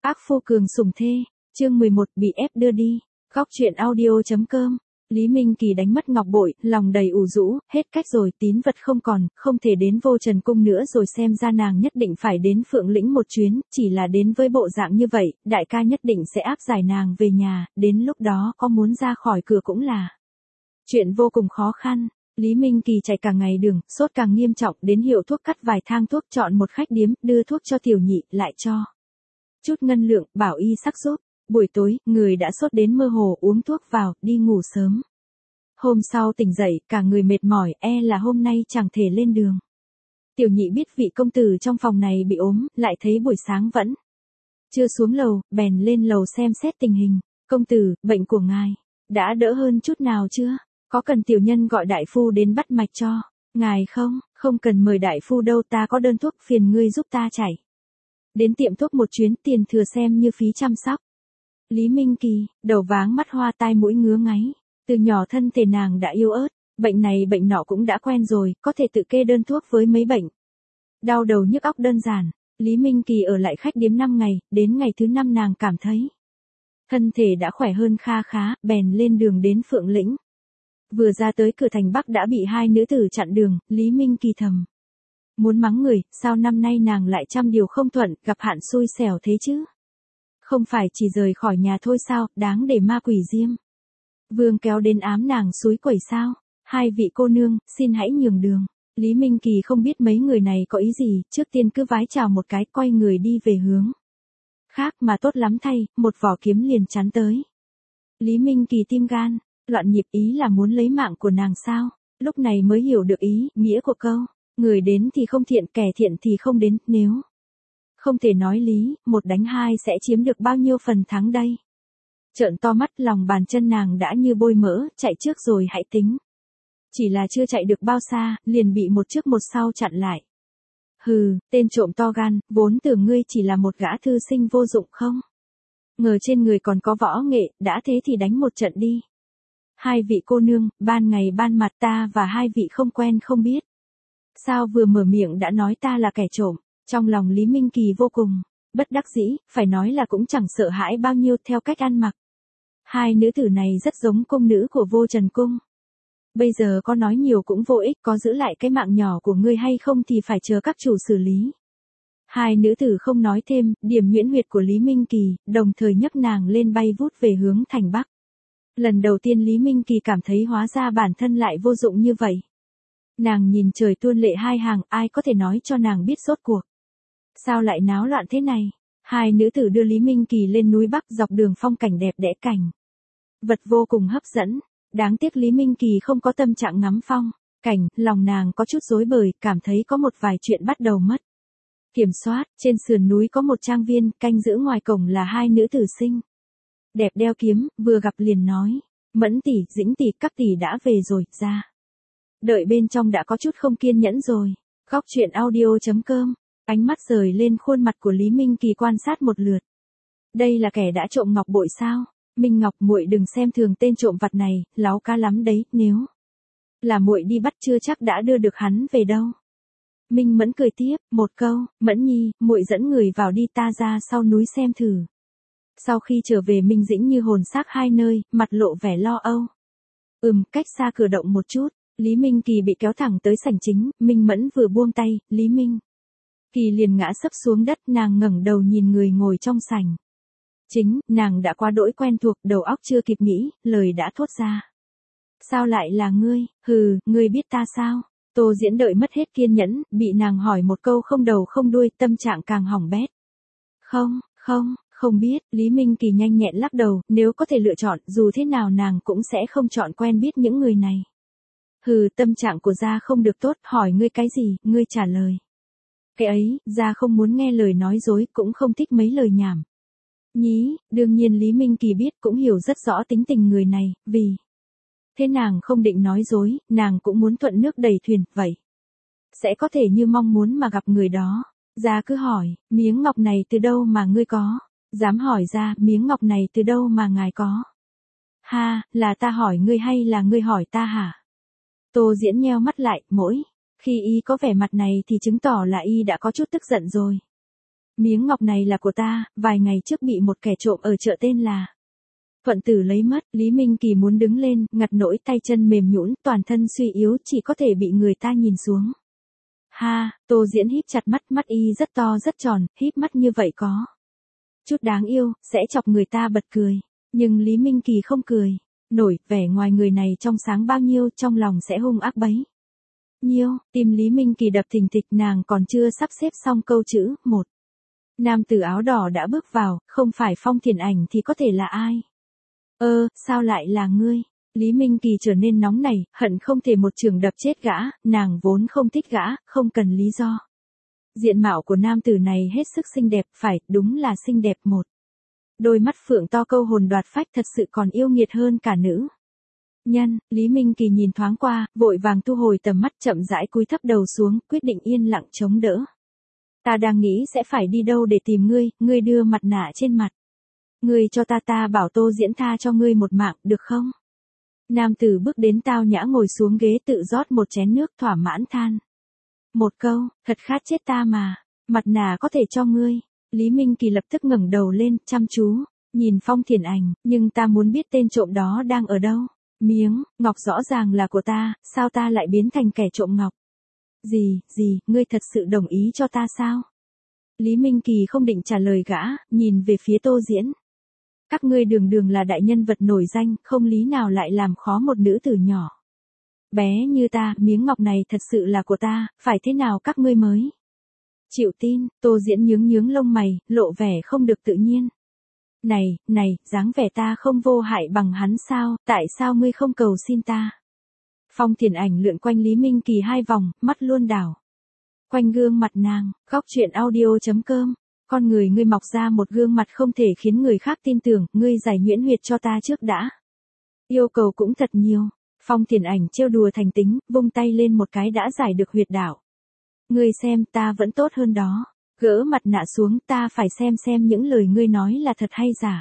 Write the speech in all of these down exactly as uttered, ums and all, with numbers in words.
Ác phu cường sủng thê, chương mười một bị ép đưa đi. Góc truyện audio.com. Lý Minh Kỳ đánh mất ngọc bội, lòng đầy ủ rũ, hết cách rồi, tín vật không còn, không thể đến Vô Trần Cung nữa rồi, xem ra nàng nhất định phải đến Phượng Lĩnh một chuyến, chỉ là đến với bộ dạng như vậy, đại ca nhất định sẽ áp giải nàng về nhà, đến lúc đó có muốn ra khỏi cửa cũng là chuyện vô cùng khó khăn. Lý Minh Kỳ chạy cả ngày đường, sốt càng nghiêm trọng, đến hiệu thuốc cắt vài thang thuốc, chọn một khách điếm, đưa thuốc cho tiểu nhị, lại cho chút ngân lượng, bảo y sắc giúp. Buổi tối, người đã sốt đến mơ hồ, uống thuốc vào, đi ngủ sớm. Hôm sau tỉnh dậy, cả người mệt mỏi, e là hôm nay chẳng thể lên đường. Tiểu nhị biết vị công tử trong phòng này bị ốm, lại thấy buổi sáng vẫn chưa xuống lầu, bèn lên lầu xem xét tình hình. Công tử, bệnh của ngài đã đỡ hơn chút nào chưa? Có cần tiểu nhân gọi đại phu đến bắt mạch cho ngài không? Không cần mời đại phu đâu, ta có đơn thuốc, phiền ngươi giúp ta chạy đến tiệm thuốc một chuyến, tiền thừa xem như phí chăm sóc. Lý Minh Kỳ, đầu váng mắt hoa, tai mũi ngứa ngáy. Từ nhỏ thân thể nàng đã yếu ớt, bệnh này bệnh nọ cũng đã quen rồi, có thể tự kê đơn thuốc với mấy bệnh đau đầu nhức óc đơn giản. Lý Minh Kỳ ở lại khách điếm năm ngày, đến ngày thứ năm nàng cảm thấy thân thể đã khỏe hơn kha khá, bèn lên đường đến Phượng Lĩnh. Vừa ra tới cửa thành Bắc đã bị hai nữ tử chặn đường, Lý Minh Kỳ thầm muốn mắng người, sao năm nay nàng lại trăm điều không thuận, gặp hạn xui xẻo thế chứ? Không phải chỉ rời khỏi nhà thôi sao, đáng để ma quỷ diêm vương kéo đến ám nàng suối quẩy sao? Hai vị cô nương, xin hãy nhường đường. Lý Minh Kỳ không biết mấy người này có ý gì, trước tiên cứ vái chào một cái, quay người đi về hướng khác, mà tốt lắm thay, một vỏ kiếm liền chắn tới. Lý Minh Kỳ tim gan loạn nhịp, ý là muốn lấy mạng của nàng sao? Lúc này mới hiểu được ý nghĩa của câu người đến thì không thiện, kẻ thiện thì không đến, nếu không thể nói lý, một đánh hai sẽ chiếm được bao nhiêu phần thắng đây? Trợn to mắt, lòng bàn chân nàng đã như bôi mỡ, chạy trước rồi hãy tính. Chỉ là chưa chạy được bao xa, liền bị một trước một sau chặn lại. Hừ, tên trộm to gan, vốn tưởng ngươi chỉ là một gã thư sinh vô dụng không? Ngờ trên người còn có võ nghệ, đã thế thì đánh một trận đi. Hai vị cô nương, ban ngày ban mặt ta và hai vị không quen không biết. Sao vừa mở miệng đã nói ta là kẻ trộm? Trong lòng Lý Minh Kỳ vô cùng bất đắc dĩ, phải nói là cũng chẳng sợ hãi bao nhiêu, theo cách ăn mặc hai nữ tử này rất giống cung nữ của Vô Trần Cung. Bây giờ có nói nhiều cũng vô ích, có giữ lại cái mạng nhỏ của ngươi hay không thì phải chờ các chủ xử lý. Hai nữ tử không nói thêm, điểm nhuyễn huyệt của Lý Minh Kỳ, đồng thời nhấc nàng lên bay vút về hướng thành Bắc. Lần đầu tiên Lý Minh Kỳ cảm thấy hóa ra bản thân lại vô dụng như vậy. Nàng nhìn trời tuôn lệ hai hàng, ai có thể nói cho nàng biết rốt cuộc sao lại náo loạn thế này? Hai nữ tử đưa Lý Minh Kỳ lên núi Bắc, dọc đường phong cảnh đẹp đẽ, cảnh vật vô cùng hấp dẫn. Đáng tiếc Lý Minh Kỳ không có tâm trạng ngắm phong cảnh, lòng nàng có chút rối bời, cảm thấy có một vài chuyện bắt đầu mất kiểm soát. Trên sườn núi có một trang viên, canh giữ ngoài cổng là hai nữ tử xinh đẹp đeo kiếm, vừa gặp liền nói: Mẫn tỷ, Dĩnh tỷ, các tỷ đã về rồi, ra đợi bên trong đã có chút không kiên nhẫn rồi. Góc truyện audio.com. Ánh mắt rời lên khuôn mặt của Lý Minh Kỳ quan sát một lượt. Đây là kẻ đã trộm ngọc bội sao? Minh Ngọc, muội đừng xem thường tên trộm vặt này, láo cá lắm đấy, nếu là muội đi bắt chưa chắc đã đưa được hắn về đâu. Minh Mẫn cười tiếp, một câu: Mẫn nhi, muội dẫn người vào đi, ta ra sau núi xem thử. Sau khi trở về, Minh Dĩnh như hồn xác hai nơi, mặt lộ vẻ lo âu. Ừm, cách xa cửa động một chút. Lý Minh Kỳ bị kéo thẳng tới sảnh chính, Minh Mẫn vừa buông tay, Lý Minh Kỳ liền ngã sấp xuống đất, nàng ngẩng đầu nhìn người ngồi trong sảnh chính, nàng đã quá đỗi quen thuộc, đầu óc chưa kịp nghĩ, lời đã thốt ra. Sao lại là ngươi? Hừ, ngươi biết ta sao? Tô Diễn đợi mất hết kiên nhẫn, bị nàng hỏi một câu không đầu không đuôi, tâm trạng càng hỏng bét. Không, không, không biết. Lý Minh Kỳ nhanh nhẹn lắc đầu, nếu có thể lựa chọn, dù thế nào nàng cũng sẽ không chọn quen biết những người này. Hừ, tâm trạng của gia không được tốt, hỏi ngươi cái gì, ngươi trả lời. Cái ấy, gia không muốn nghe lời nói dối, cũng không thích mấy lời nhảm nhí. Đương nhiên Lý Minh Kỳ biết, cũng hiểu rất rõ tính tình người này, vì thế nàng không định nói dối, nàng cũng muốn thuận nước đẩy thuyền, vậy sẽ có thể như mong muốn mà gặp người đó. Gia cứ hỏi, miếng ngọc này từ đâu mà ngươi có? Dám hỏi ra, miếng ngọc này từ đâu mà ngài có? Ha, là ta hỏi ngươi hay là ngươi hỏi ta hả? Tô Diễn nheo mắt lại, mỗi khi y có vẻ mặt này thì chứng tỏ là y đã có chút tức giận rồi. Miếng ngọc này là của ta, vài ngày trước bị một kẻ trộm ở chợ tên là Thuận Tử lấy mất. Lý Minh Kỳ muốn đứng lên, ngặt nỗi tay chân mềm nhũn, toàn thân suy yếu, chỉ có thể bị người ta nhìn xuống. Ha, Tô Diễn híp chặt mắt, mắt y rất to rất tròn, híp mắt như vậy có chút đáng yêu, sẽ chọc người ta bật cười. Nhưng Lý Minh Kỳ không cười nổi, vẻ ngoài người này trong sáng bao nhiêu, trong lòng sẽ hung ác bấy nhiêu. Tim Lý Minh Kỳ đập thình thịch, nàng còn chưa sắp xếp xong câu chữ, một. Nam tử áo đỏ đã bước vào, không phải Phong Thiền Ảnh thì có thể là ai? Ơ, sao lại là ngươi? Lý Minh Kỳ trở nên nóng nảy, hận không thể một chưởng đập chết gã, nàng vốn không thích gã, không cần lý do. Diện mạo của nam tử này hết sức xinh đẹp, phải, đúng là xinh đẹp một. Đôi mắt phượng to câu hồn đoạt phách, thật sự còn yêu nghiệt hơn cả nữ nhân. Lý Minh Kỳ nhìn thoáng qua, vội vàng thu hồi tầm mắt, chậm rãi cúi thấp đầu xuống, quyết định yên lặng chống đỡ. Ta đang nghĩ sẽ phải đi đâu để tìm ngươi, ngươi đưa mặt nạ trên mặt. Ngươi cho ta ta bảo Tô Diễn tha cho ngươi một mạng, được không? Nam tử bước đến tao nhã ngồi xuống ghế tự rót một chén nước, thỏa mãn than một câu, thật khát chết ta mà, mặt nạ có thể cho ngươi. Lý Minh Kỳ lập tức ngẩng đầu lên, chăm chú nhìn Phong Thiền Ảnh, nhưng ta muốn biết tên trộm đó đang ở đâu. Miếng ngọc rõ ràng là của ta, sao ta lại biến thành kẻ trộm ngọc? Gì, gì, ngươi thật sự đồng ý cho ta sao? Lý Minh Kỳ không định trả lời gã, nhìn về phía Tô Diễn. Các ngươi đường đường là đại nhân vật nổi danh, không lý nào lại làm khó một nữ tử nhỏ bé như ta, miếng ngọc này thật sự là của ta, phải thế nào các ngươi mới chịu tin? Tô Diễn nhướng nhướng lông mày, lộ vẻ không được tự nhiên. Này, này, dáng vẻ ta không vô hại bằng hắn sao, tại sao ngươi không cầu xin ta? Phong Thiền Ảnh lượn quanh Lý Minh Kỳ hai vòng, mắt luôn đảo quanh gương mặt nàng. Góc truyện audio chấm com. Con người ngươi mọc ra một gương mặt không thể khiến người khác tin tưởng, ngươi giải nhuyễn huyệt cho ta trước đã. Yêu cầu cũng thật nhiều. Phong Thiền Ảnh trêu đùa thành tính, vung tay lên một cái đã giải được huyệt đạo. Ngươi xem, ta vẫn tốt hơn đó. Gỡ mặt nạ xuống, ta phải xem xem những lời ngươi nói là thật hay giả.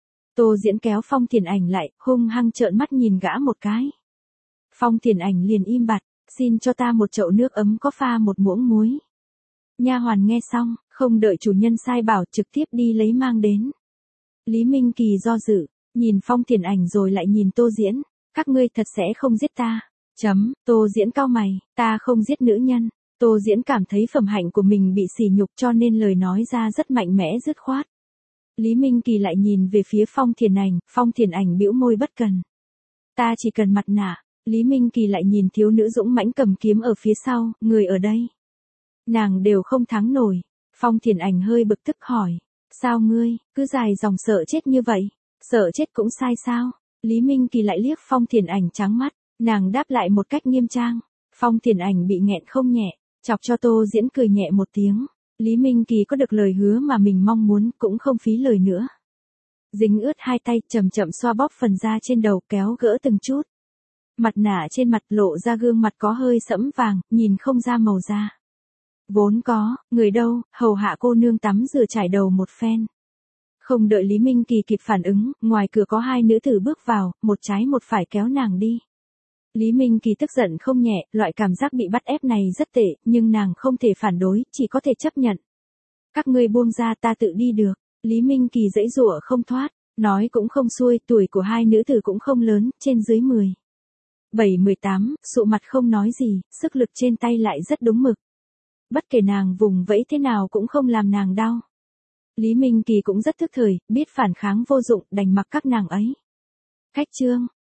Tô Diễn kéo Phong Thiền Ảnh lại, hung hăng trợn mắt nhìn gã một cái. Phong Thiền Ảnh liền im bặt, xin cho ta một chậu nước ấm có pha một muỗng muối. Nha hoàn nghe xong, không đợi chủ nhân sai bảo, trực tiếp đi lấy mang đến. Lý Minh Kỳ do dự, nhìn Phong Thiền Ảnh rồi lại nhìn Tô Diễn. Các ngươi thật sẽ không giết ta? Chấm. Tô Diễn cau mày, ta không giết nữ nhân. Tô Diễn cảm thấy phẩm hạnh của mình bị sỉ nhục cho nên lời nói ra rất mạnh mẽ dứt khoát. Lý Minh Kỳ lại nhìn về phía Phong Thiền Ảnh, Phong Thiền Ảnh bĩu môi bất cần. Ta chỉ cần mặt nạ. Lý Minh Kỳ lại nhìn thiếu nữ dũng mãnh cầm kiếm ở phía sau, người ở đây nàng đều không thắng nổi. Phong Thiền Ảnh hơi bực tức hỏi, sao ngươi, cứ dài dòng sợ chết như vậy, sợ chết cũng sai sao? Lý Minh Kỳ lại liếc Phong Thiền Ảnh trắng mắt, nàng đáp lại một cách nghiêm trang. Phong Thiền Ảnh bị nghẹn không nhẹ, chọc cho Tô Diễn cười nhẹ một tiếng. Lý Minh Kỳ có được lời hứa mà mình mong muốn, cũng không phí lời nữa. Dính ướt hai tay, chậm chậm xoa bóp phần da trên đầu, kéo gỡ từng chút. Mặt nạ trên mặt lộ ra gương mặt có hơi sẫm vàng, nhìn không ra màu da. Vốn có, người đâu, hầu hạ cô nương tắm rửa trải đầu một phen. Không đợi Lý Minh Kỳ kịp phản ứng, ngoài cửa có hai nữ tử bước vào, một trái một phải kéo nàng đi. Lý Minh Kỳ tức giận không nhẹ, loại cảm giác bị bắt ép này rất tệ, nhưng nàng không thể phản đối, chỉ có thể chấp nhận. Các ngươi buông ra, ta tự đi được. Lý Minh Kỳ giãy giụa không thoát, nói cũng không xuôi, tuổi của hai nữ tử cũng không lớn, trên dưới mười bảy mười tám, sụ mặt không nói gì, sức lực trên tay lại rất đúng mực. Bất kể nàng vùng vẫy thế nào cũng không làm nàng đau. Lý Minh Kỳ cũng rất thức thời, biết phản kháng vô dụng, đành mặc các nàng ấy. Khách trương,